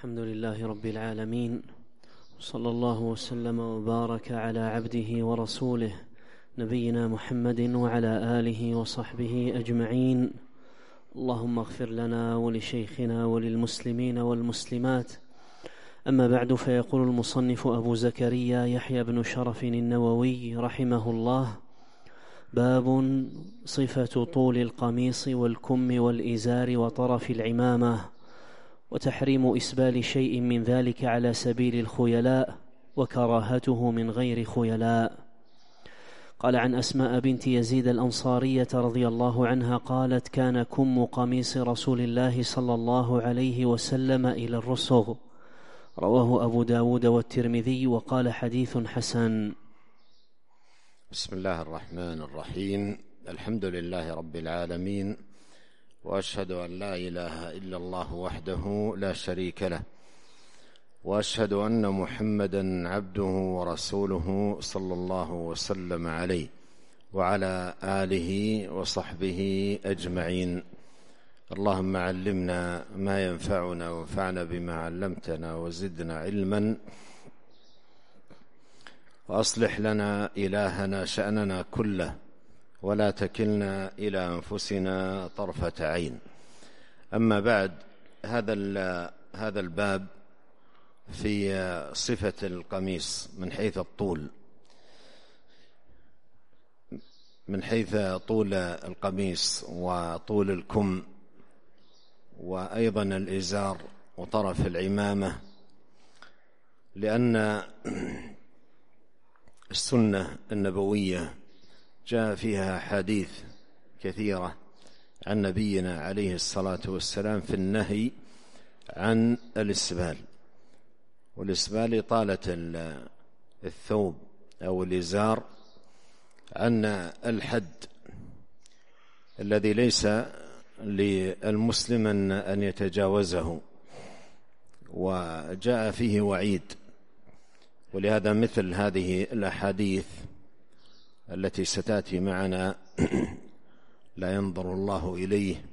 الحمد لله رب العالمين، صلى الله وسلم وبارك على عبده ورسوله نبينا محمد وعلى آله وصحبه أجمعين. اللهم اغفر لنا ولشيخنا وللمسلمين والمسلمات. أما بعد، فيقول المصنف أبو زكريا يحيى بن شرف النووي رحمه الله: باب صفة طول القميص والكم والإزار وطرف العمامة، وتحريم إسبال شيء من ذلك على سبيل الخيلاء، وكراهته من غير خيلاء. قال: عن أسماء بنت يزيد الأنصارية رضي الله عنها قالت: كان كم قميص رسول الله صلى الله عليه وسلم إلى الرسغ. رواه أبو داود والترمذي، وقال: حديث حسن. بسم الله الرحمن الرحيم. الحمد لله رب العالمين، وأشهد أن لا إله إلا الله وحده لا شريك له، وأشهد أن محمدًا عبده ورسوله صلى الله وسلم عليه وعلى آله وصحبه أجمعين. اللهم علمنا ما ينفعنا وانفعنا بما علمتنا وزدنا علما، وأصلح لنا إلهنا شأننا كله، ولا تكلنا إلى أنفسنا طرفة عين. أما بعد، هذا الباب في صفة القميص من حيث الطول، من حيث طول القميص وطول الكم، وأيضا الإزار وطرف العمامة، لأن السنة النبوية جاء فيها حديث كثيرة عن نبينا عليه الصلاة والسلام في النهي عن الإسبال، والإسبال إطالة الثوب أو الإزار عن الحد الذي ليس للمسلم أن يتجاوزه، وجاء فيه وعيد. ولهذا مثل هذه الأحاديث التي ستأتي معنا لا ينظر الله إليه،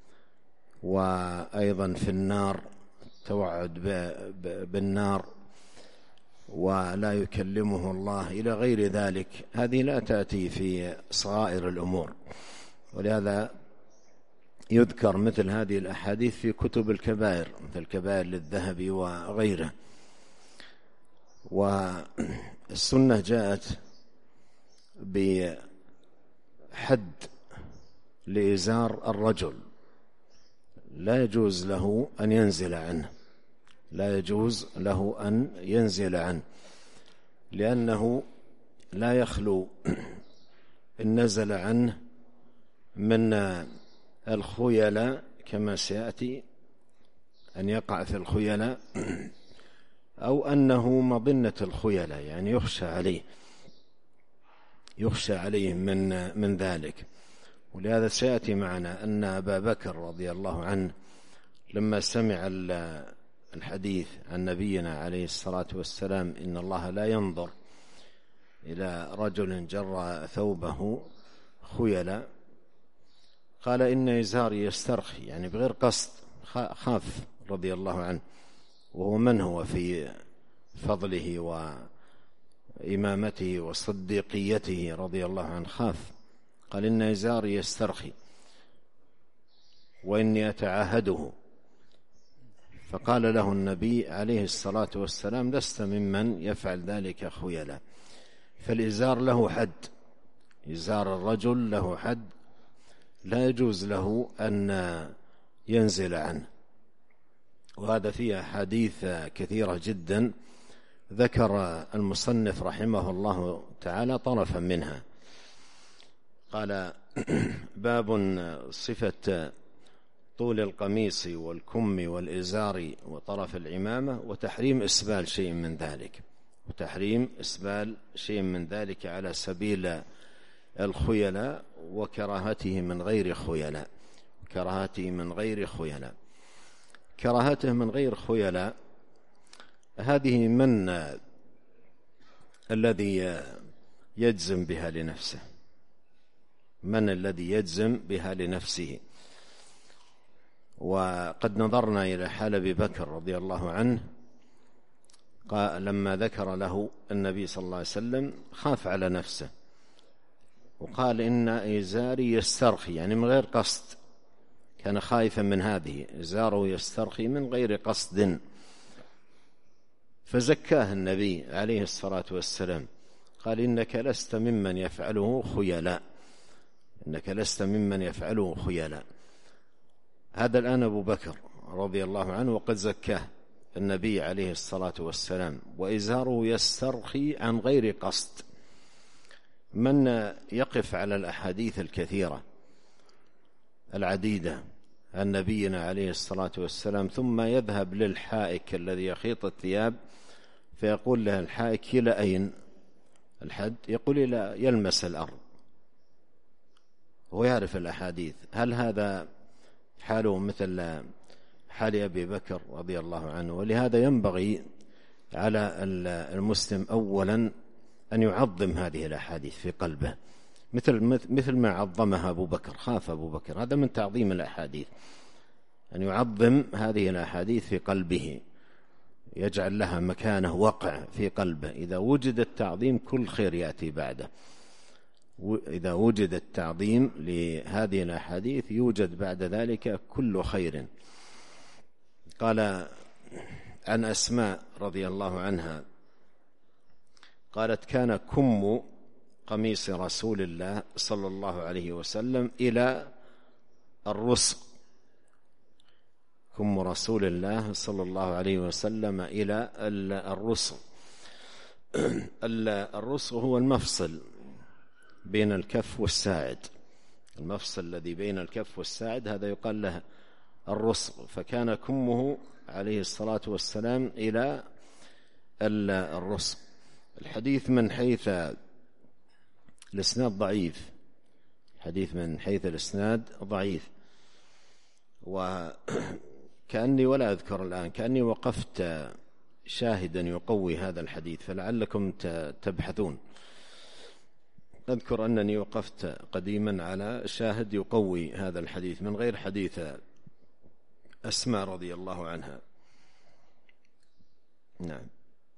وأيضا في النار توعد بالنار، ولا يكلمه الله، إلى غير ذلك، هذه لا تأتي في صغائر الأمور. ولهذا يذكر مثل هذه الأحاديث في كتب الكبائر، مثل الكبائر للذهبي وغيره. والسنة جاءت بحد لإزار الرجل، لا يجوز له أن ينزل عنه، لا يجوز له أن ينزل عنه، لأنه لا يخلو إن نزل عنه من الخيلاء، كما سيأتي أن يقع في الخيلاء، أو أنه مظنة الخيلاء، يعني يخشى عليه من ذلك. ولهذا سيأتي معنا أن أبا بكر رضي الله عنه لما سمع الحديث عن نبينا عليه الصلاة والسلام إن الله لا ينظر إلى رجل جر ثوبه خيلا، قال: إن إزاري يسترخي، يعني بغير قصد، خاف رضي الله عنه، وهو من هو في فضله وإمامته وصديقيته رضي الله عنه، خاف، قال: إن إزاري يسترخي وإني أتعاهده. فقال له النبي عليه الصلاة والسلام: لست ممن يفعل ذلك خيلا. فالإزار له حد، إزار الرجل له حد، لا يجوز له أن ينزل عنه. وهذا فيه حديث كثيرة جدا، ذكر المصنف رحمه الله تعالى طرفا منها. قال: باب صفة طول القميص والكم والإزار وطرف العمامة، وتحريم إسبال شيء من ذلك، وتحريم إسبال شيء من ذلك على سبيل الخيلاء، وكراهته من غير خيلاء، كراهته من غير خيلاء. كراهته من غير خيلاء هذه من الذي يجزم بها لنفسه، من الذي يجزم بها لنفسه؟ وقد نظرنا إلى حال أبي بكر رضي الله عنه لما ذكر له النبي صلى الله عليه وسلم خاف على نفسه وقال إن إزاري يسترخي، يعني من غير قصد، كان خائفا من هذه، إزاره يسترخي من غير قصد، فزكاه النبي عليه الصلاة والسلام، قال إنك لست ممن يفعله خيلاء، إنك لست ممن يفعله خيلاء. هذا الآن أبو بكر رضي الله عنه وقد زكاه النبي عليه الصلاة والسلام، وإزاره يسترخي عن غير قصد. من يقف على الأحاديث الكثيرة العديدة عن نبينا عليه الصلاة والسلام ثم يذهب للحائك الذي يخيط الثياب فيقول له الحائك إلى أين الحد؟ يقول إلى يلمس الأرض، ويعرف الأحاديث. هل هذا حاله مثل حال أبي بكر رضي الله عنه؟ ولهذا ينبغي على المسلم أولا أن يعظم هذه الأحاديث في قلبه مثل ما عظمها أبو بكر، خاف أبو بكر، هذا من تعظيم الأحاديث، أن يعظم هذه الأحاديث في قلبه، يجعل لها مكانه وقع في قلبه. إذا وجد التعظيم كل خير يأتي بعده، إذا وجد التعظيم لهذه الأحاديث يوجد بعد ذلك كل خير. قال عن أسماء رضي الله عنها قالت كان كم قميص رسول الله صلى الله عليه وسلم إلى الرسغ، كم رسول الله صلى الله عليه وسلم إلى الرسغ. الرسغ هو المفصل بين الكف والساعد، المفصل الذي بين الكف والساعد هذا يقال له الرسغ. فكان كمه عليه الصلاة والسلام إلى الرسغ. الحديث من حيث الإسناد ضعيف، الحديث من حيث الإسناد ضعيف، وكأني ولا أذكر الآن، كأني وقفت شاهدا يقوي هذا الحديث، فلعلكم تبحثون. أذكر أنني وقفت قديما على شاهد يقوي هذا الحديث من غير حديث أسماء رضي الله عنها. نعم.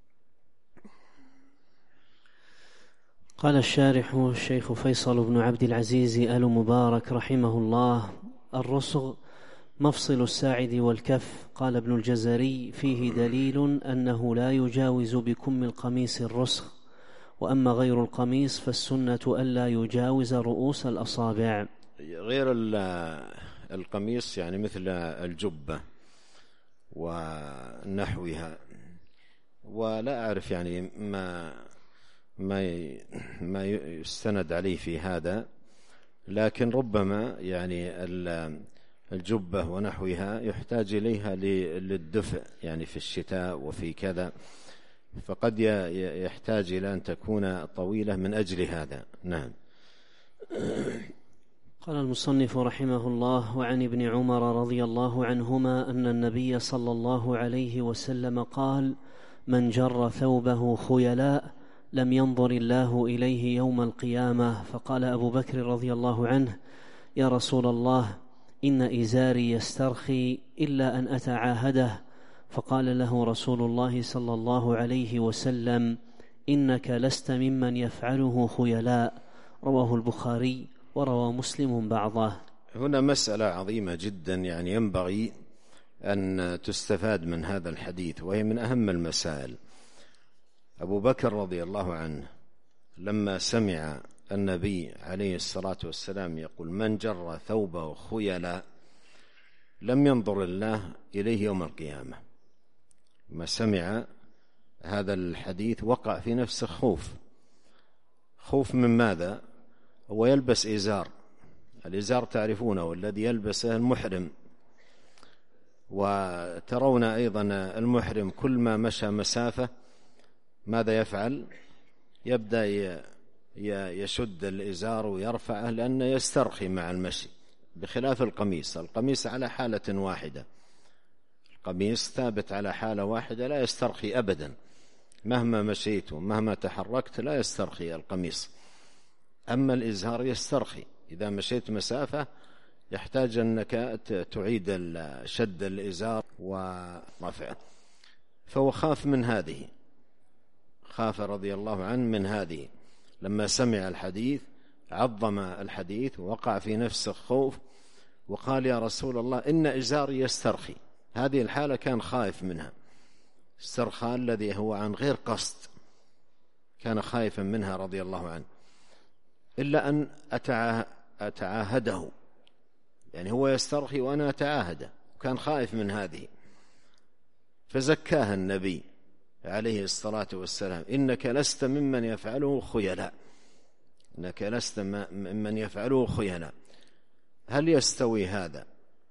قال الشارح الشيخ فيصل بن عبد العزيز آل مبارك رحمه الله: الرسغ مفصل الساعد والكف. قال ابن الجزري: فيه دليل أنه لا يجاوز بكم القميص الرسغ، وأما غير القميص فالسنة ألا يجاوز رؤوس الأصابع. غير القميص يعني مثل الجبة ونحوها، ولا أعرف يعني ما يستند عليه في هذا، لكن ربما يعني الجبة ونحوها يحتاج إليها للدفء يعني في الشتاء وفي كذا، فقد يحتاج إلى أن تكون طويلة من أجل هذا. نعم. قال المصنف رحمه الله: وعن ابن عمر رضي الله عنهما أن النبي صلى الله عليه وسلم قال: من جر ثوبه خيلاء لم ينظر الله إليه يوم القيامة. فقال أبو بكر رضي الله عنه: يا رسول الله، إن إزاري يسترخي إلا أن أتعاهده. فقال له رسول الله صلى الله عليه وسلم: إنك لست ممن يفعله خيلاء. رواه البخاري وروى مسلم بعضه. هنا مسألة عظيمة جدا يعني ينبغي أن تستفاد من هذا الحديث، وهي من أهم المسائل. أبو بكر رضي الله عنه لما سمع النبي عليه الصلاة والسلام يقول: من جر ثوبه خيلاء لم ينظر الله إليه يوم القيامة، ما سمع هذا الحديث وقع في نفسه خوف من ماذا؟ هو يلبس إزار، الإزار تعرفونه، والذي يلبسه المحرم، وترون أيضا المحرم كل ما مشى مسافة ماذا يفعل؟ يبدأ يشد الإزار ويرفعه لأنه يسترخي مع المشي، بخلاف القميص على حالة واحدة، القميص ثابت على حالة واحدة لا يسترخي أبدا، مهما مشيت ومهما تحركت لا يسترخي القميص. أما الإزار يسترخي، إذا مشيت مسافة يحتاج أنك تعيد شد الإزار ورفعه. فهو خاف من هذه، خاف رضي الله عنه من هذه، لما سمع الحديث عظم الحديث ووقع في نفسه خوف وقال يا رسول الله إن إزاري يسترخي. هذه الحالة كان خائف منها، استرخاء الذي هو عن غير قصد، كان خائفا منها رضي الله عنه، إلا أن أتعاهده، يعني هو يسترخي وأنا أتعاهده، وكان خائف من هذه، فزكاها النبي عليه الصلاة والسلام: إنك لست ممن يفعله خيلاء، إنك لست ممن يفعله خيلاء. هل يستوي هذا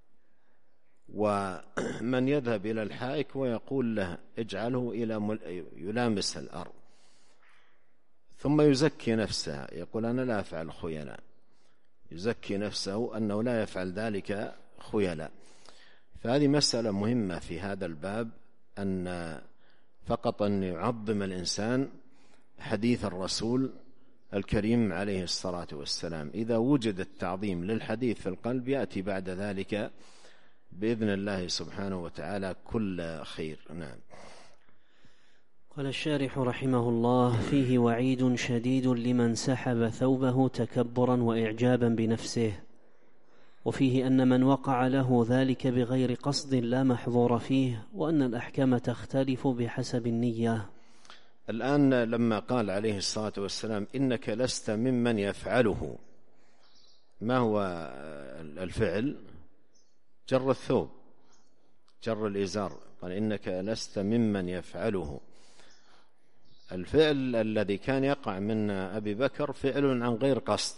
ومن يذهب إلى الحائك ويقول له اجعله يلامس الأرض ثم يزكي نفسه، يقول أنا لا أفعل خيلاء، يزكي نفسه أنه لا يفعل ذلك خيلاء. فهذه مسألة مهمة في هذا الباب، أن فقط أن يعظم الإنسان حديث الرسول الكريم عليه الصلاة والسلام. إذا وجد التعظيم للحديث في القلب يأتي بعد ذلك بإذن الله سبحانه وتعالى كل خير. نعم. قال الشارح رحمه الله: فيه وعيد شديد لمن سحب ثوبه تكبرا وإعجابا بنفسه، وفيه أن من وقع له ذلك بغير قصد لا محظور فيه، وأن الأحكام تختلف بحسب النية. الآن لما قال عليه الصلاة والسلام إنك لست ممن يفعله، ما هو الفعل؟ جر الثوب، جر الإزار، قال إنك لست ممن يفعله. الفعل الذي كان يقع من أبي بكر فعل عن غير قصد،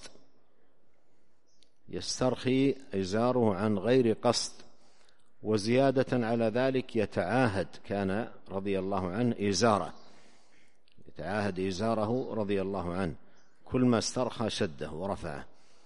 يسترخي إزاره عن غير قصد، وزيادة على ذلك يتعاهد، كان رضي الله عنه إزاره، يتعاهد إزاره رضي الله عنه، كل ما استرخى شده ورفعه،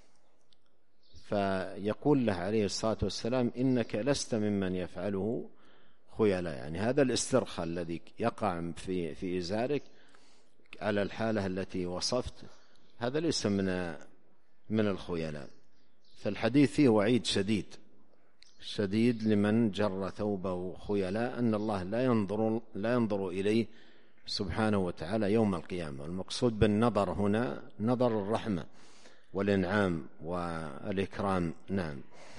فيقول له عليه الصلاة والسلام إنك لست ممن يفعله خيلاء، يعني هذا الاسترخاء الذي يقع في إزارك على الحالة التي وصفت هذا ليس من الخيلاء. فالحديث فيه وعيد شديد لمن جر ثوبه خيلاء، أن الله لا ينظر إليه سبحانه وتعالى يوم القيامة. المقصود بالنظر هنا نظر الرحمة والإنعام والإكرام. نعم.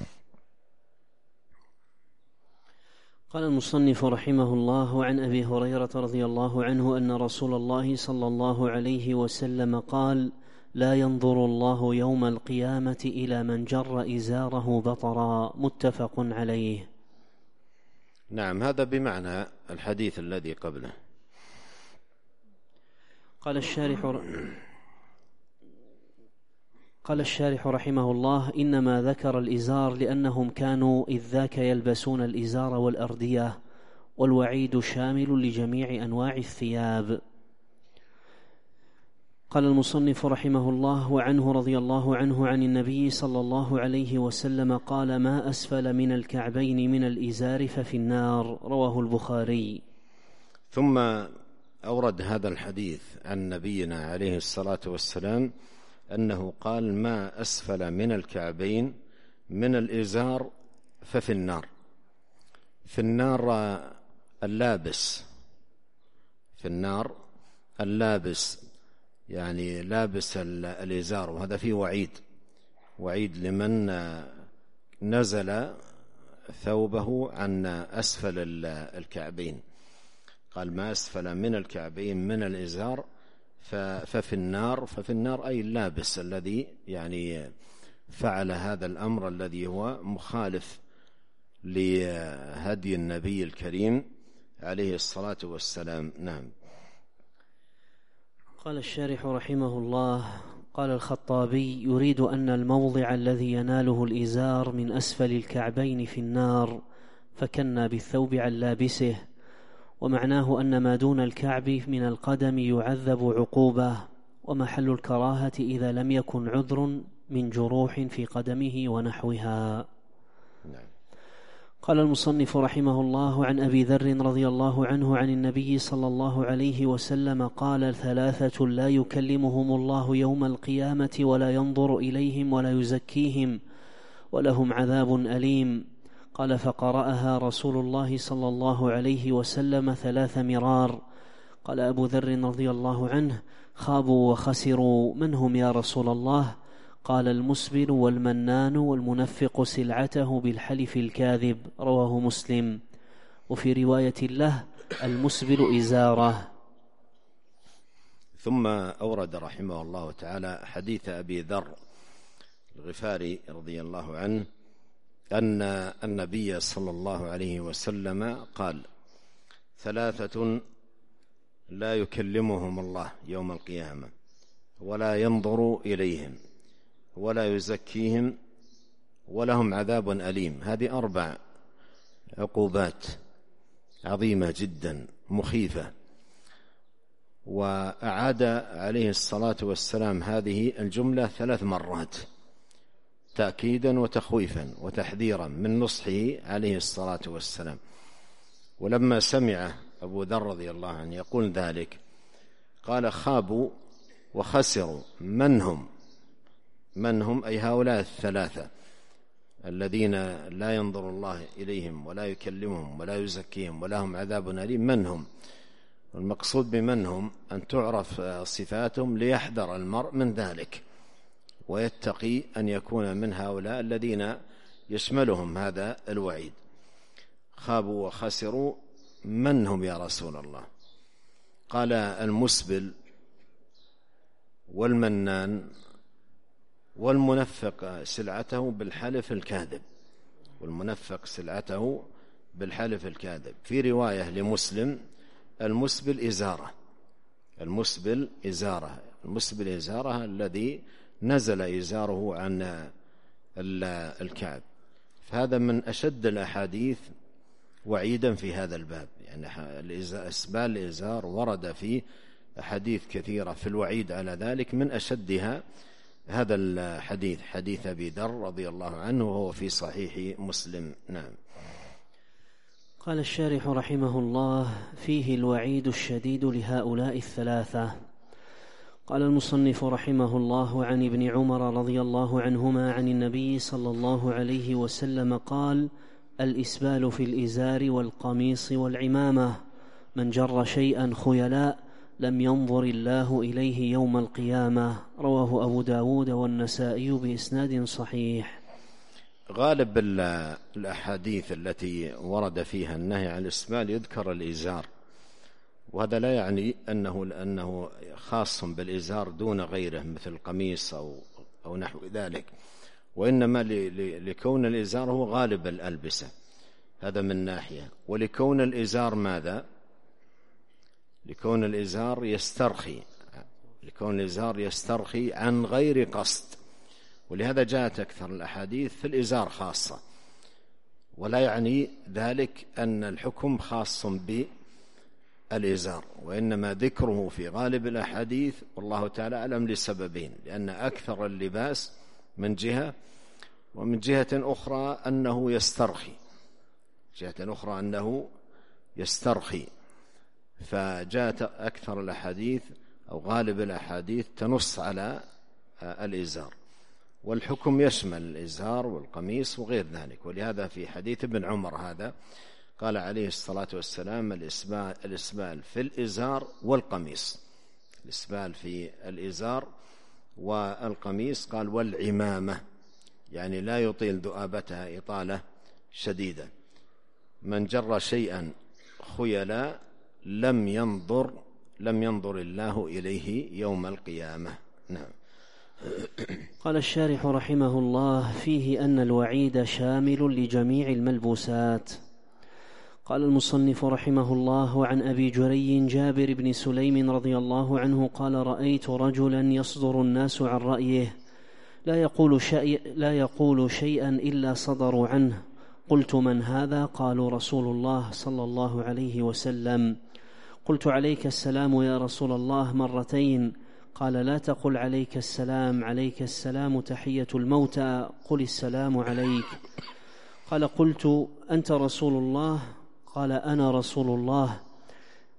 قال المصنف رحمه الله: عن أبي هريرة رضي الله عنه أن رسول الله صلى الله عليه وسلم قال: لا ينظر الله يوم القيامة إلى من جر إزاره بطرا. متفق عليه. نعم، هذا بمعنى الحديث الذي قبله. قال الشارح رحمه الله: إنما ذكر الإزار لأنهم كانوا إذ ذاك يلبسون الإزار والأردية، والوعيد شامل لجميع أنواع الثياب. قال المصنف رحمه الله: وعنه رضي الله عنه عن النبي صلى الله عليه وسلم قال: ما أسفل من الكعبين من الإزار ففي النار. رواه البخاري. ثم أورد هذا الحديث عن نبينا عليه الصلاة والسلام أنه قال: ما أسفل من الكعبين من الإزار ففي النار. في النار اللابس، في النار اللابس، يعني لابس الإزار، وهذا فيه وعيد لمن نزل ثوبه عن أسفل الكعبين. قال: ما أسفل من الكعبين من الإزار ففي النار أي اللابس الذي يعني فعل هذا الأمر الذي هو مخالف لهدي النبي الكريم عليه الصلاة والسلام. نعم. قال الشارح رحمه الله: قال الخطابي: يريد أن الموضع الذي يناله الإزار من أسفل الكعبين في النار، فكنا بالثوب عن لابسه، ومعناه أن ما دون الكعب من القدم يعذب عقوبة، ومحل الكراهة إذا لم يكن عذر من جروح في قدمه ونحوها. قال المصنف رحمه الله: عن أبي ذر رضي الله عنه عن النبي صلى الله عليه وسلم قال: 3 لا يكلمهم الله يوم القيامة ولا ينظر إليهم ولا يزكيهم ولهم عذاب أليم. قال: فقرأها رسول الله صلى الله عليه وسلم 3 مرار. قال أبو ذر رضي الله عنه: خابوا وخسروا، من هم يا رسول الله؟ قال: المسبل والمنان والمنفق سلعته بالحلف الكاذب. رواه مسلم. وفي رواية له: المسبل إزاره. ثم أورد رحمه الله تعالى حديث أبي ذر الغفاري رضي الله عنه أن النبي صلى الله عليه وسلم قال: 3 لا يكلمهم الله يوم القيامة ولا ينظر إليهم ولا يزكيهم ولهم عذاب أليم. هذه 4 عقوبات عظيمة جدا مخيفة. وأعاد عليه الصلاة والسلام هذه الجملة 3 مرات تأكيدا وتخويفا وتحذيرا من نصحه عليه الصلاة والسلام. ولما سمع أبو ذر رضي الله عنه يقول ذلك قال: خابوا وخسروا. من هم أي هؤلاء 3 الذين لا ينظر الله إليهم ولا يكلمهم ولا يزكيهم ولهم عذاب أليم. من هم؟ والمقصود بمن هم أن تعرف صفاتهم ليحذر المرء من ذلك ويتقي أن يكون من هؤلاء الذين يشملهم هذا الوعيد. خابوا وخسروا، من هم يا رسول الله؟ قال: المسبل والمنان والمنفق سلعته بالحلف الكاذب. والمنفق سلعته بالحلف الكاذب. في رواية لمسلم: المسبل إزارة. المسبل إزارة. المسبل إزارة الذي نزل إزاره عن الكعب. فهذا من أشد الأحاديث وعيدا في هذا الباب. يعني إسبال الإزار ورد فيه أحاديث كثيرة في الوعيد على ذلك، من أشدها هذا الحديث، حديث أبي ذر رضي الله عنه وهو في صحيح مسلم. نعم. قال الشارح رحمه الله: فيه الوعيد الشديد لهؤلاء 3. قال المصنف رحمه الله: عن ابن عمر رضي الله عنهما عن النبي صلى الله عليه وسلم قال: الإسبال في الإزار والقميص والعمامة، من جر شيئا خيلاء لم ينظر الله إليه يوم القيامة. رواه أبو داود والنسائي بإسناد صحيح. غالب الأحاديث التي ورد فيها النهي عن الإسبال يذكر الإزار، وهذا لا يعني أنه خاص بالإزار دون غيره مثل القميص أو نحو ذلك، وإنما لكون الإزار هو غالب الألبسة، هذا من ناحية. ولكون الإزار ماذا؟ لكون الإزار يسترخي، لكون الإزار يسترخي عن غير قصد، ولهذا جاءت أكثر الأحاديث في الإزار خاصة، ولا يعني ذلك أن الحكم خاص بالإزار، وإنما ذكره في غالب الأحاديث والله تعالى أعلم لسببين: لأن أكثر اللباس من جهة، ومن جهة أخرى أنه يسترخي، جهة أخرى أنه يسترخي، فجاءت أكثر الأحاديث أو غالب الأحاديث تنص على الإزار، والحكم يشمل الإزار والقميص وغير ذلك. ولهذا في حديث ابن عمر هذا قال عليه الصلاة والسلام: الإسبال في الإزار والقميص، الإسبال في الإزار والقميص. قال: والعمامة، يعني لا يطيل ذؤابتها إطالة شديدة. من جر شيئا خيلا لم ينظر الله إليه يوم القيامة. نعم. قال الشارح رحمه الله: فيه أن الوعيد شامل لجميع الملبوسات. قال المصنف رحمه الله: عن أبي جري جابر بن سليم رضي الله عنه قال: رأيت رجلا يصدر الناس عن رأيه لا يقول شيئا إلا صدروا عنه. قلت: من هذا؟ قالوا: رسول الله صلى الله عليه وسلم. قلت: عليك السلام يا رسول الله مرتين. قال: لا تقل عليك السلام، عليك السلام تحية الموتى، قل السلام عليك. قال: قلت: أنت رسول الله؟ قال: أنا رسول الله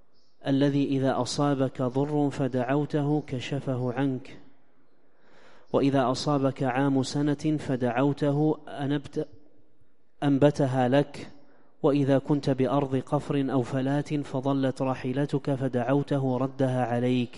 الذي إذا أصابك ضر فدعوته كشفه عنك، وإذا أصابك عام سنة فدعوته أنبتها لك، وإذا كنت بأرض قفر أو فلات فضلت راحلتك فدعوته ردها عليك.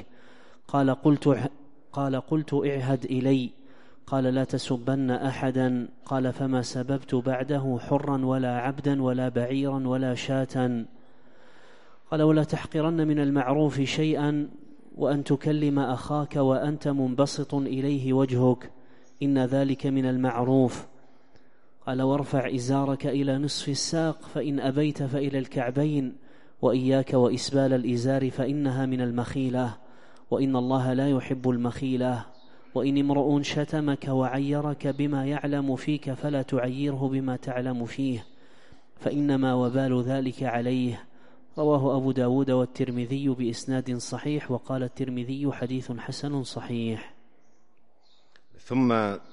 قال قلت اعهد إلي. قال لا تسبن أحدا. قال فما سببت بعده حرا ولا عبدا ولا بعيرا ولا شاة. قال ولا تحقرن من المعروف شيئا، وأن تكلم أخاك وأنت منبسط إليه وجهك، إن ذلك من المعروف. قال وارفع إزارك إلى نصف الساق، فإن أبيت فإلى الكعبين، وإياك وإسبال الإزار فإنها من المخيلة، وإن الله لا يحب المخيلة. وإن امرؤ شتمك وعيرك بما يعلم فيك فلا تعيره بما تعلم فيه، فإنما وبال ذلك عليه. رواه أبو داود والترمذي بإسناد صحيح، وقال الترمذي حديث حسن صحيح. ثم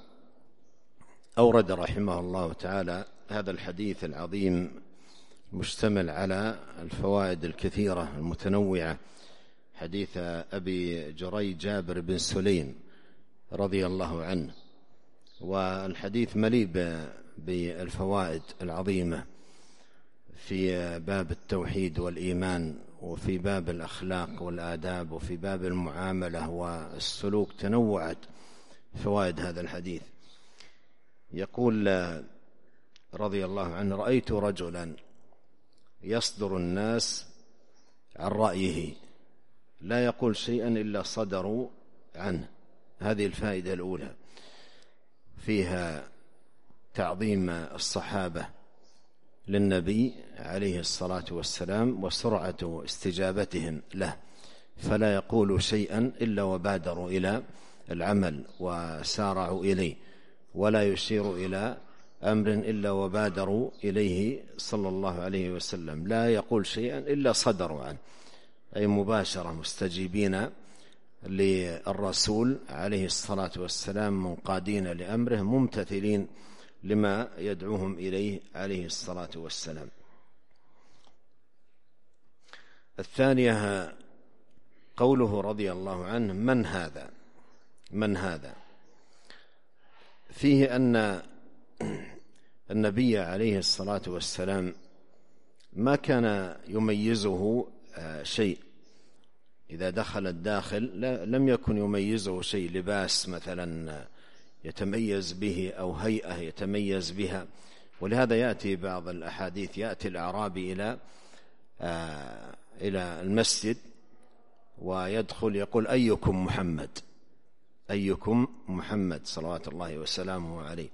أورد رحمه الله تعالى هذا الحديث العظيم مشتمل على الفوائد الكثيرة المتنوعة، حديث أبي جريج جابر بن سليم رضي الله عنه، والحديث مليء بالفوائد العظيمة في باب التوحيد والإيمان، وفي باب الأخلاق والآداب، وفي باب المعاملة والسلوك. تنوعت فوائد هذا الحديث. يقول رضي الله عنه: رأيت رجلا يصدر الناس عن رأيه، لا يقول شيئا إلا صدروا عنه. هذه الفائدة الأولى، فيها تعظيم الصحابة للنبي عليه الصلاة والسلام وسرعة استجابتهم له، فلا يقول شيئا إلا وبادروا إلى العمل وسارعوا إليه، ولا يشير إلى أمر إلا وبادروا إليه صلى الله عليه وسلم. لا يقول شيئا إلا صدروا عنه، أي مباشرة مستجيبين للرسول عليه الصلاة والسلام، منقادين لأمره، ممتثلين لما يدعوهم إليه عليه الصلاة والسلام. الثانية قوله رضي الله عنه: من هذا؟ فيه أن النبي عليه الصلاة والسلام ما كان يميزه شيء. إذا دخل الداخل لم يكن يميزه شيء، لباس مثلا يتميز به أو هيئة يتميز بها. ولهذا يأتي بعض الأحاديث، يأتي الأعرابي إلى المسجد ويدخل يقول: أيكم محمد، أيكم محمد، صلوات الله وسلامه عليه.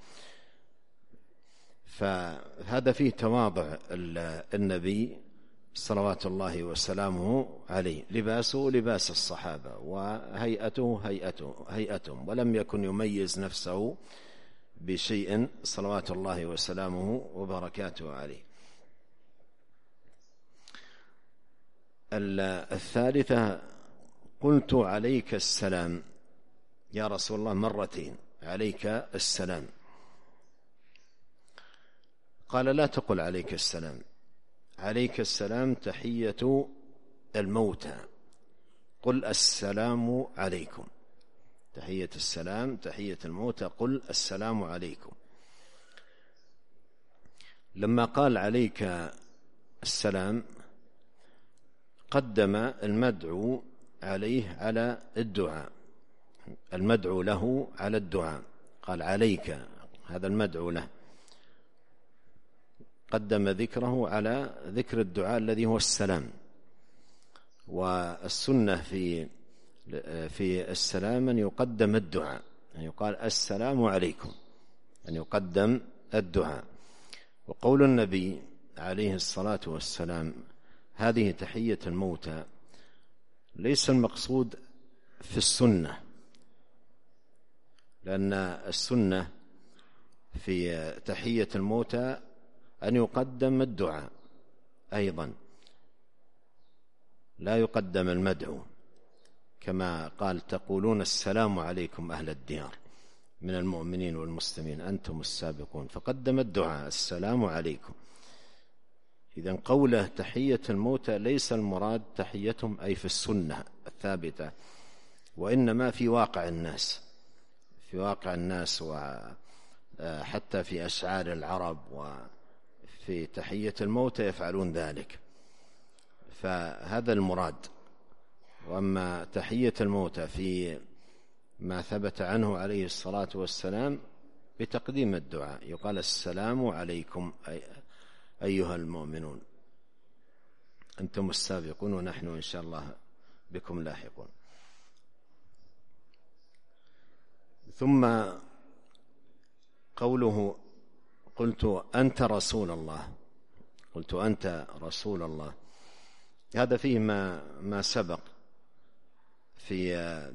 فهذا فيه تواضع النبي صلوات الله وسلامه عليه، لباسه لباس الصحابة، وهيئته هيئتهم، ولم يكن يميز نفسه بشيء صلوات الله وسلامه وبركاته عليه. الثالثة: قلت عليك السلام يا رسول الله مرتين، عليك السلام. قال: لا تقل عليك السلام، عليك السلام تحية الموتى، قل السلام عليكم. تحية السلام تحية الموتى، قل السلام عليكم. لما قال عليك السلام قدم المدعو عليه على الدعاء، المدعو له على الدعاء. قال عليك، هذا المدعو له، قدم ذكره على ذكر الدعاء الذي هو السلام. والسنة في السلام أن يقدم الدعاء، أن يقال السلام عليكم، أن يقدم الدعاء. وقول النبي عليه الصلاة والسلام هذه تحية الموتى ليس المقصود في السنة، لأن السنة في تحية الموتى أن يقدم الدعاء أيضا، لا يقدم المدعو، كما قال: تقولون السلام عليكم أهل الديار من المؤمنين والمسلمين أنتم السابقون، فقدم الدعاء السلام عليكم. إذن قوله تحية الموتى ليس المراد تحيتهم أي في السنة الثابتة، وإنما في واقع الناس، في واقع الناس، وحتى في أشعار العرب وفي تحية الموتى يفعلون ذلك، فهذا المراد. وأما تحية الموتى في ما ثبت عنه عليه الصلاة والسلام بتقديم الدعاء، يقال السلام عليكم أيها المؤمنون، أنتم السابقون ونحن إن شاء الله بكم لاحقون. ثم قوله قلت أنت رسول الله، قلت أنت رسول الله، هذا فيه ما سبق في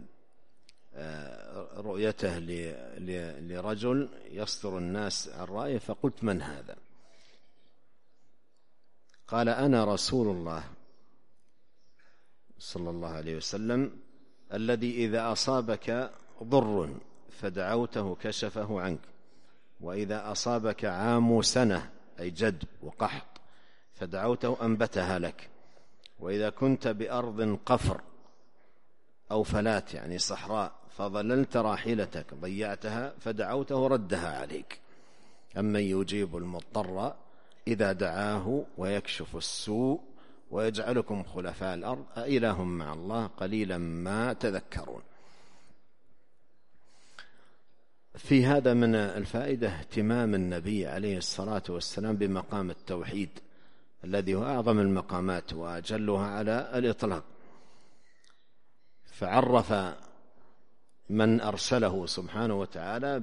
رؤيته لرجل يصدر الناس عن رأيه، فقلت من هذا؟ قال أنا رسول الله صلى الله عليه وسلم الذي إذا أصابك ضر فدعوته كشفه عنك، وإذا أصابك عام سنة أي جدب وقحط فدعوته أنبتها لك، وإذا كنت بأرض قفر أو فلات يعني صحراء فظللت راحلتك ضيعتها فدعوته ردها عليك. أمن يجيب المضطر إذا دعاه ويكشف السوء ويجعلكم خلفاء الأرض أإله مع الله قليلا ما تذكرون. في هذا من الفائدة اهتمام النبي عليه الصلاة والسلام بمقام التوحيد الذي هو أعظم المقامات وأجلها على الإطلاق، فعرف من أرسله سبحانه وتعالى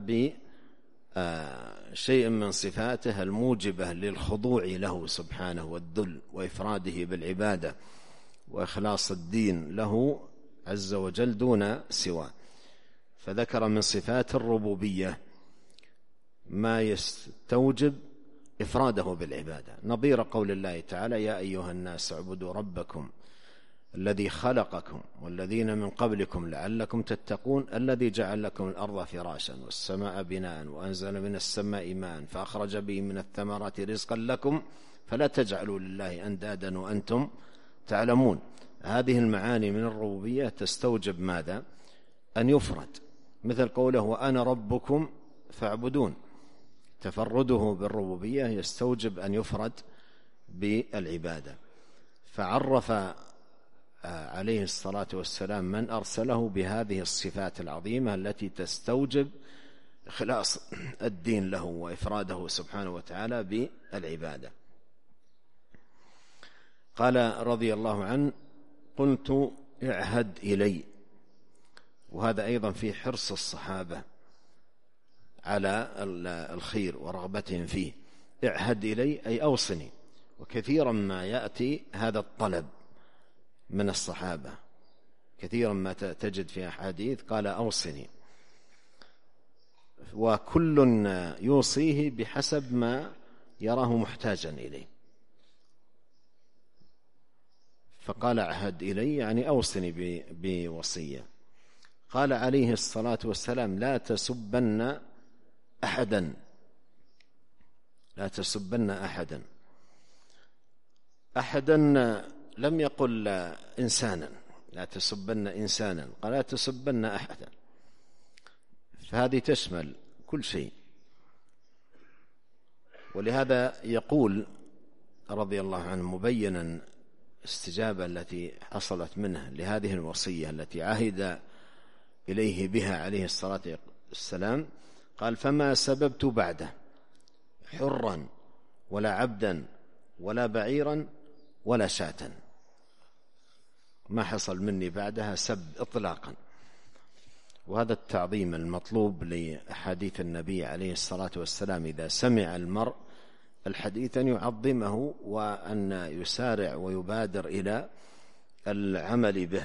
بشيء من صفاته الموجبة للخضوع له سبحانه والذل وإفراده بالعبادة وإخلاص الدين له عز وجل دون سواه. فذكر من صفات الربوبية ما يستوجب إفراده بالعبادة، نظير قول الله تعالى يا أيها الناس اعبدوا ربكم الذي خلقكم والذين من قبلكم لعلكم تتقون الذي جعل لكم الأرض فراشا والسماء بناء وأنزل من السماء ماء فأخرج به من الثمرات رزقا لكم فلا تجعلوا لله أندادا وأنتم تعلمون. هذه المعاني من الربوبية تستوجب ماذا؟ أن يفرد، مثل قوله وأنا ربكم فاعبدون، تفرده بالربوبية يستوجب أن يفرد بالعبادة. فعرف عليه الصلاة والسلام من أرسله بهذه الصفات العظيمة التي تستوجب إخلاص الدين له وإفراده سبحانه وتعالى بالعبادة. قال رضي الله عنه قلت اعهد إلي، وهذا أيضا في حرص الصحابة على الخير ورغبتهم فيه. اعهد إلي أي أوصني، وكثيرا ما يأتي هذا الطلب من الصحابة، كثيرا ما تجد في أحاديث قال أوصني، وكل يوصيه بحسب ما يراه محتاجا إليه. فقال اعهد إلي يعني أوصني بوصية. قال عليه الصلاة والسلام لا تسبن أحدا، لا تسبن أحدا. أحدا لم يقل إنسانا، لا تسبن إنسانا، قال لا تسبن أحدا، فهذه تشمل كل شيء. ولهذا يقول رضي الله عنه مبينا استجابة التي حصلت منه لهذه الوصية التي عهد إليه بها عليه الصلاة والسلام، قال فما سببت بعده حرا ولا عبدا ولا بعيرا ولا شاة، ما حصل مني بعدها سب إطلاقا. وهذا التعظيم المطلوب لأحاديث النبي عليه الصلاة والسلام، إذا سمع المرء الحديث أن يعظمه وأن يسارع ويبادر إلى العمل به.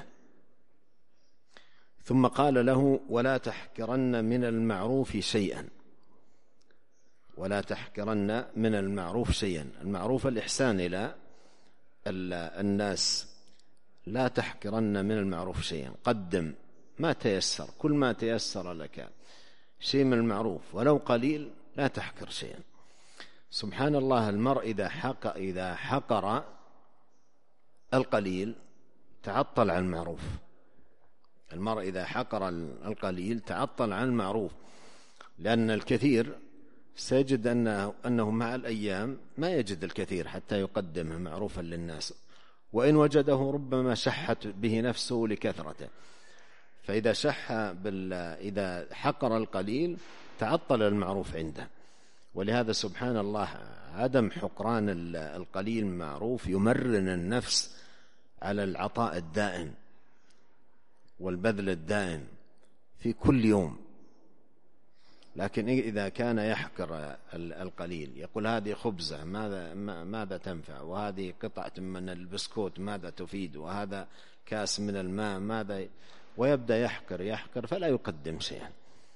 ثم قال له ولا تحقرن من المعروف شيئا، ولا تحقرن من المعروف شيئا. المعروف الإحسان إلى الناس، لا تحقرن من المعروف شيئا، قدم ما تيسر، كل ما تيسر لك شيء من المعروف ولو قليل لا تحقر شيئا. سبحان الله، المرء إذا حقر القليل تعطل عن المعروف، المرء إذا حقر القليل تعطل عن المعروف، لأن الكثير سيجد أنه مع الأيام ما يجد الكثير حتى يقدمه معروفا للناس، وإن وجده ربما شحت به نفسه لكثرته. فإذا إذا حقر القليل تعطل المعروف عنده. ولهذا سبحان الله عدم حقران القليل معروف يمرن النفس على العطاء الدائم والبذل الدائم في كل يوم. لكن إذا كان يحقر القليل، يقول هذه خبزة ماذا تنفع، وهذه قطعة من البسكوت ماذا تفيد، وهذا كاس من الماء ماذا، ويبدأ يحقر فلا يقدم شيئا.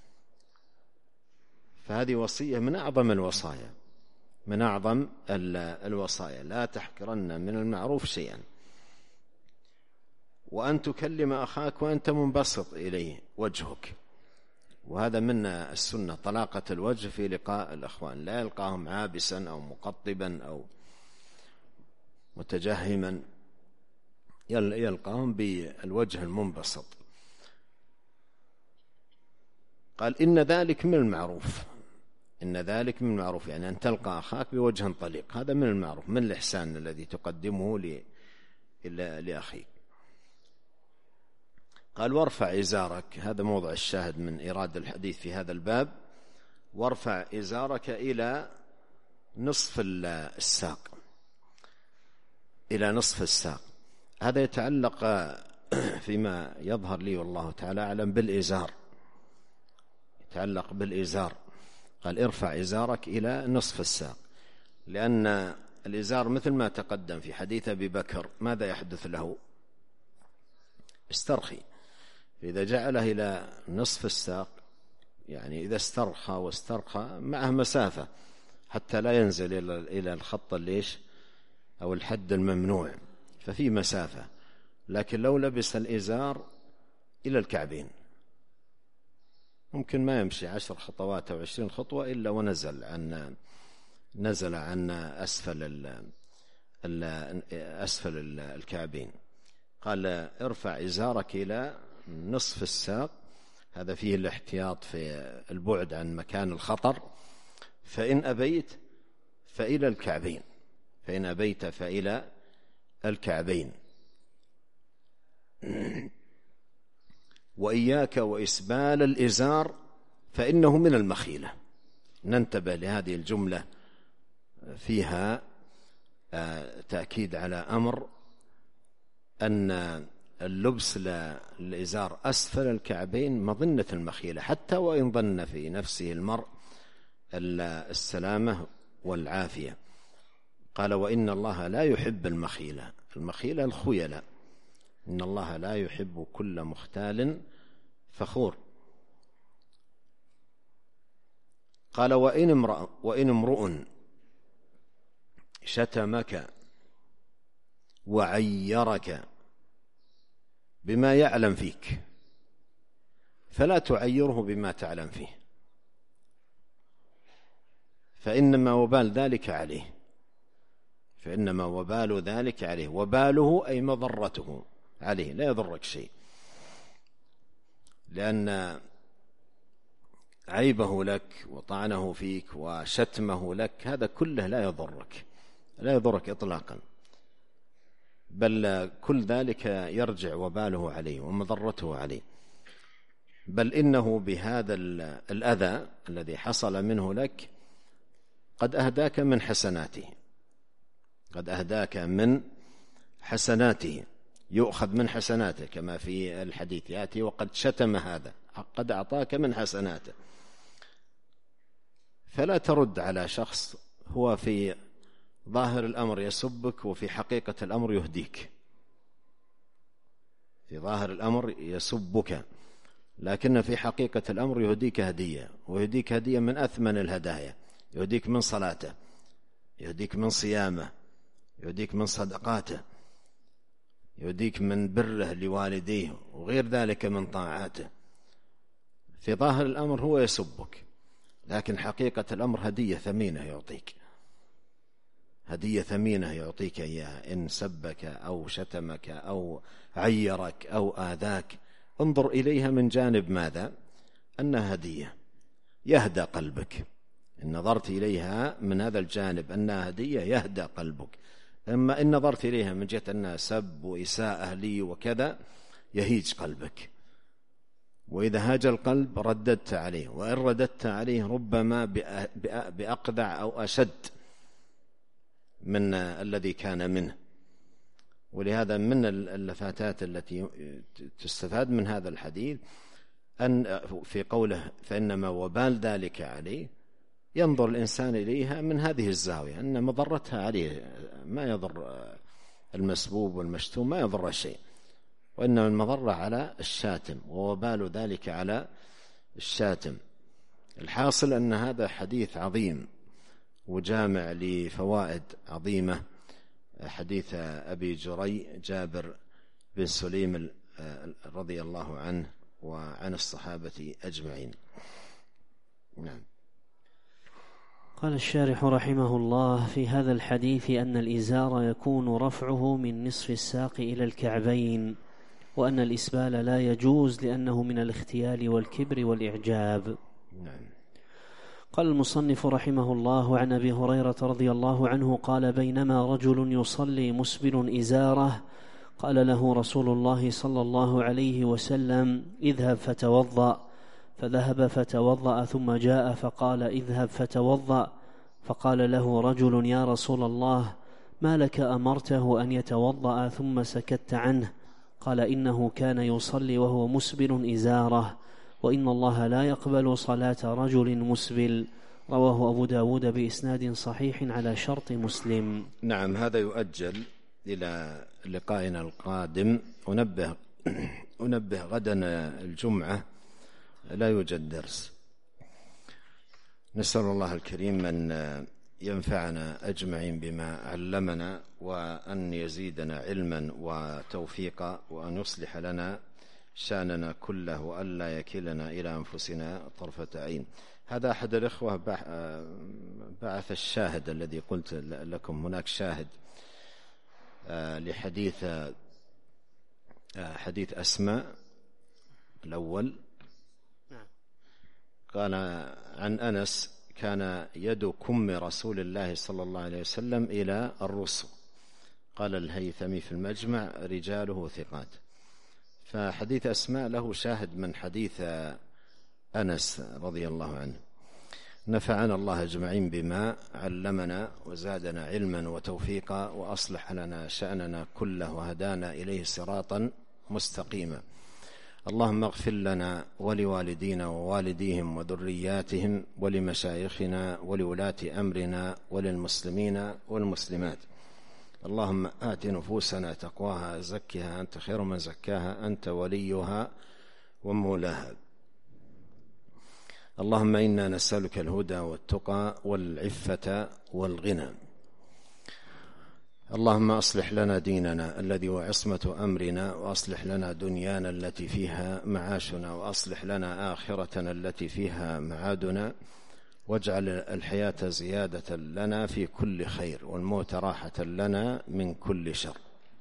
فهذه وصية من أعظم الوصايا، من أعظم الوصايا، لا تحقرن من المعروف شيئا. وأن تكلم أخاك وأنت منبسط إليه وجهك، وهذا من السنة، طلاقة الوجه في لقاء الأخوان، لا يلقاهم عابسا أو مقطبا أو متجهما، يلقاهم بالوجه المنبسط. قال إن ذلك من المعروف، إن ذلك من المعروف، يعني أن تلقى أخاك بوجه طليق، هذا من المعروف، من الإحسان الذي تقدمه لأخيك. قال وارفع إزارك، هذا موضع الشاهد من إيراد الحديث في هذا الباب، وارفع إزارك إلى نصف الساق، إلى نصف الساق. هذا يتعلق فيما يظهر لي والله تعالى أعلم بالإزار، يتعلق بالإزار. قال ارفع إزارك إلى نصف الساق، لأن الإزار مثل ما تقدم في حديث أبي بكر ماذا يحدث له؟ استرخي. إذا جعله إلى نصف الساق، يعني إذا استرخى واسترخى معه مسافة حتى لا ينزل إلى الخط أو الحد الممنوع، ففي مسافة. لكن لو لبس الإزار إلى الكعبين ممكن ما يمشي 10 خطوات أو 20 خطوة إلا ونزل عن أسفل الكعبين. قال ارفع إزارك إلى نصف الساق، هذا فيه الاحتياط في البعد عن مكان الخطر. فإن أبيت فإلى الكعبين، فإن أبيت فإلى الكعبين. وإياك وإسبال الإزار فإنه من المخيلة. ننتبه لهذه الجملة، فيها تأكيد على أمر أن اللبس للإزار أسفل الكعبين مظنة المخيلة، حتى وإن ظن في نفسه المرء السلامة والعافية. قال وإن الله لا يحب المخيلة، المخيلة الخيلة، إن الله لا يحب كل مختال فخور. قال وإن امرؤ شتمك وعيرك بما يعلم فيك فلا تعيره بما تعلم فيه، فإنما وبال ذلك عليه، فإنما وبال ذلك عليه، وباله أي مضرته عليه، لا يضرك شيء، لأن عيبه لك وطعنه فيك وشتمه لك هذا كله لا يضرك إطلاقا، بل كل ذلك يرجع وباله عليه ومضرته عليه. بل إنه بهذا الأذى الذي حصل منه لك قد أهداك من حسناته، قد أهداك من حسناته، يؤخذ من حسناته كما في الحديث يأتي وقد شتم هذا، قد أعطاك من حسناته. فلا ترد على شخص هو في ظاهر الأمر يسبك وفي حقيقة الأمر يهديك، في ظاهر الأمر يسبك لكن في حقيقة الأمر يهديك هدية، ويهديك هدية من أثمن الهدايا، يهديك من صلاته، يهديك من صيامه، يهديك من صدقاته، يهديك من بره لوالديه وغير ذلك من طاعاته. في ظاهر الأمر هو يسبك، لكن حقيقة الأمر هدية ثمينة يعطيك، هدية ثمينة يعطيك إياها إن سبك أو شتمك أو عيرك أو آذاك انظر إليها من جانب ماذا؟ أنها هدية يهدى قلبك. إن نظرت إليها من هذا الجانب أنها هدية يهدى قلبك. أما إن نظرت إليها من جهة أنها سب وإساءة لي وكذا يهيج قلبك. وإذا هاج القلب رددت عليه، وإن رددت عليه ربما بأقذع أو أشد من الذي كان منه. ولهذا من اللفتات التي تستفاد من هذا الحديث أن في قوله فإنما وبال ذلك عليه، ينظر الإنسان إليها من هذه الزاوية أن مضرتها عليه، ما يضر المسبوب والمشتوم، ما يضر شيء، وإنما المضرة على الشاتم، ووبال ذلك على الشاتم. الحاصل أن هذا حديث عظيم وجامع لفوائد عظيمة، حديث أبي جري جابر بن سليم رضي الله عنه وعن الصحابة أجمعين. نعم. قال الشارح رحمه الله في هذا الحديث أن الإزار يكون رفعه من نصف الساق إلى الكعبين، وأن الإسبال لا يجوز لأنه من الاختيال والكبر والإعجاب. نعم. قال المصنف رحمه الله عن أبي هريرة رضي الله عنه قال بينما رجل يصلي مسبل إزاره قال له رسول الله صلى الله عليه وسلم اذهب فتوضأ، فذهب فتوضأ ثم جاء فقال اذهب فتوضأ، فقال له رجل يا رسول الله ما لك أمرته أن يتوضأ ثم سكت عنه؟ قال إنه كان يصلي وهو مسبل إزاره، وإن الله لا يقبل صلاة رجل مسبل. رواه أبو داود بإسناد صحيح على شرط مسلم. نعم. هذا يؤجل إلى لقائنا القادم. أنبه غدا الجمعة لا يوجد درس. نسأل الله الكريم أن ينفعنا أجمعين بما علمنا، وأن يزيدنا علما وتوفيقا، وأن يصلح لنا شأننا كله، وأن لا يكلنا إلى أنفسنا طرفة عين. هذا أحد الإخوة بعث الشاهد الذي قلت لكم، هناك شاهد لحديث أسماء الأول. قال عن أنس كان يد كم رسول الله صلى الله عليه وسلم إلى الرسل. قال الهيثمي في المجمع رجاله ثقات. فحديث أسماء له شاهد من حديث أنس رضي الله عنه. نفعنا الله أجمعين بما علمنا وزادنا علما وتوفيقا، وأصلح لنا شأننا كله، وهدانا إليه صراطا مستقيما. اللهم اغفر لنا ولوالدينا ووالديهم وذرياتهم ولمشايخنا ولولاة أمرنا وللمسلمين والمسلمات. اللهم آت نفوسنا تقواها زكها أنت خير من زكاها أنت وليها ومولاها. اللهم إنا نسألك الهدى والتقى والعفة والغنى. اللهم أصلح لنا ديننا الذي هو عصمة أمرنا، وأصلح لنا دنيانا التي فيها معاشنا، وأصلح لنا آخرتنا التي فيها معادنا، واجعل الحياة زيادة لنا في كل خير، والموت راحة لنا من كل شر.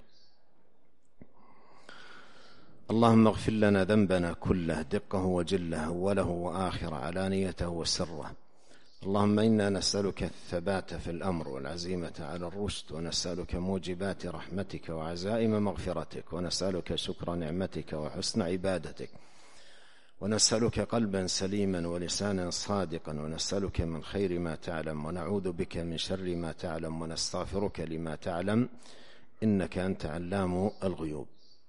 اللهم اغفر لنا ذنبنا كله دقه وجله، أوله وآخره، علانيته وسره. اللهم إنا نسألك الثبات في الأمر والعزيمة على الرشد، ونسألك موجبات رحمتك وعزائم مغفرتك، ونسألك شكر نعمتك وحسن عبادتك، ونسألك قلبا سليما ولسانا صادقا، ونسألك من خير ما تعلم، ونعوذ بك من شر ما تعلم، ونستغفرك لما تعلم، إنك أنت علام الغيوب.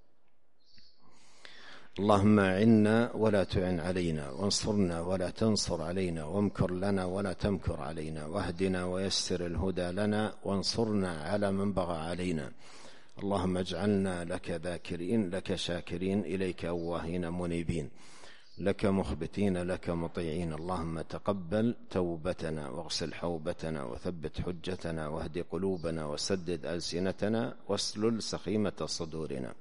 اللهم أعنا ولا تعن علينا، وانصرنا ولا تنصر علينا، وامكر لنا ولا تمكر علينا، واهدنا ويسر الهدى لنا، وانصرنا على من بغى علينا. اللهم اجعلنا لك ذاكرين، لك شاكرين، إليك أواهين منيبين، لك مخبتين، لك مطيعين. اللهم تقبل توبتنا، واغسل حوبتنا، وثبت حجتنا، واهد قلوبنا، وسدد ألسنتنا، واسلل سخيمة صدورنا.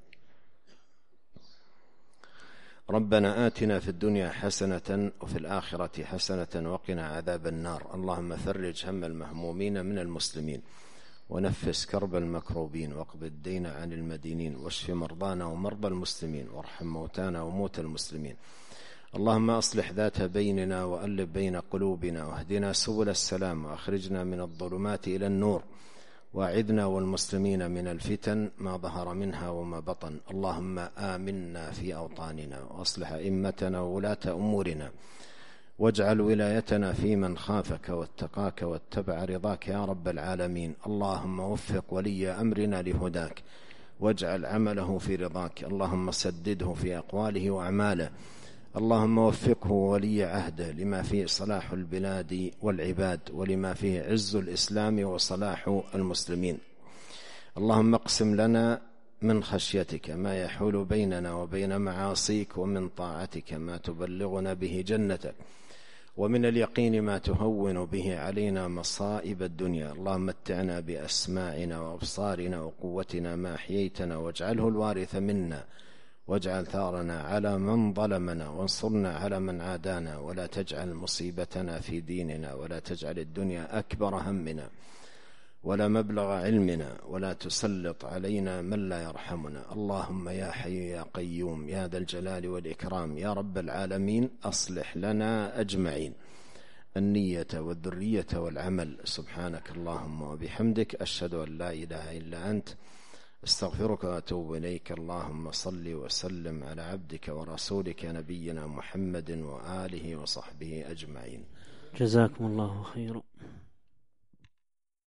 ربنا آتنا في الدنيا حسنة وفي الآخرة حسنة وقنا عذاب النار. اللهم فرج هم المهمومين من المسلمين، ونفس كرب المكروبين، واقض الدين عن المدينين، واشف مرضانا ومرضى المسلمين، وارحم موتانا وموتى المسلمين. اللهم أصلح ذات بيننا وألف بين قلوبنا، واهدنا سبل السلام، وأخرجنا من الظلمات إلى النور، واعذنا والمسلمين من الفتن ما ظهر منها وما بطن. اللهم آمنا في أوطاننا، وأصلح أئمتنا وولاة أمورنا، واجعل ولايتنا في من خافك واتقاك واتبع رضاك يا رب العالمين. اللهم وفق ولي أمرنا لهداك، واجعل عمله في رضاك. اللهم سدده في أقواله وأعماله. اللهم وفقه ولي عهده لما فيه صلاح البلاد والعباد، ولما فيه عز الإسلام وصلاح المسلمين. اللهم اقسم لنا من خشيتك ما يحول بيننا وبين معاصيك، ومن طاعتك ما تبلغنا به جنتك، ومن اليقين ما تهون به علينا مصائب الدنيا. اللهم متعنا بأسماعنا وأبصارنا وقوتنا ما أحييتنا، واجعله الوارث منا، واجعل ثارنا على من ظلمنا، وانصرنا على من عادانا، ولا تجعل مصيبتنا في ديننا، ولا تجعل الدنيا أكبر همنا ولا مبلغ علمنا، ولا تسلط علينا من لا يرحمنا. اللهم يا حي يا قيوم يا ذا الجلال والإكرام يا رب العالمين، أصلح لنا أجمعين النية والذرية والعمل. سبحانك اللهم وبحمدك، أشهد أن لا إله إلا أنت، استغفرك وأتوب إليك. اللهم صل وسلم على عبدك ورسولك نبينا محمد وآله وصحبه أجمعين. جزاكم الله خيرا.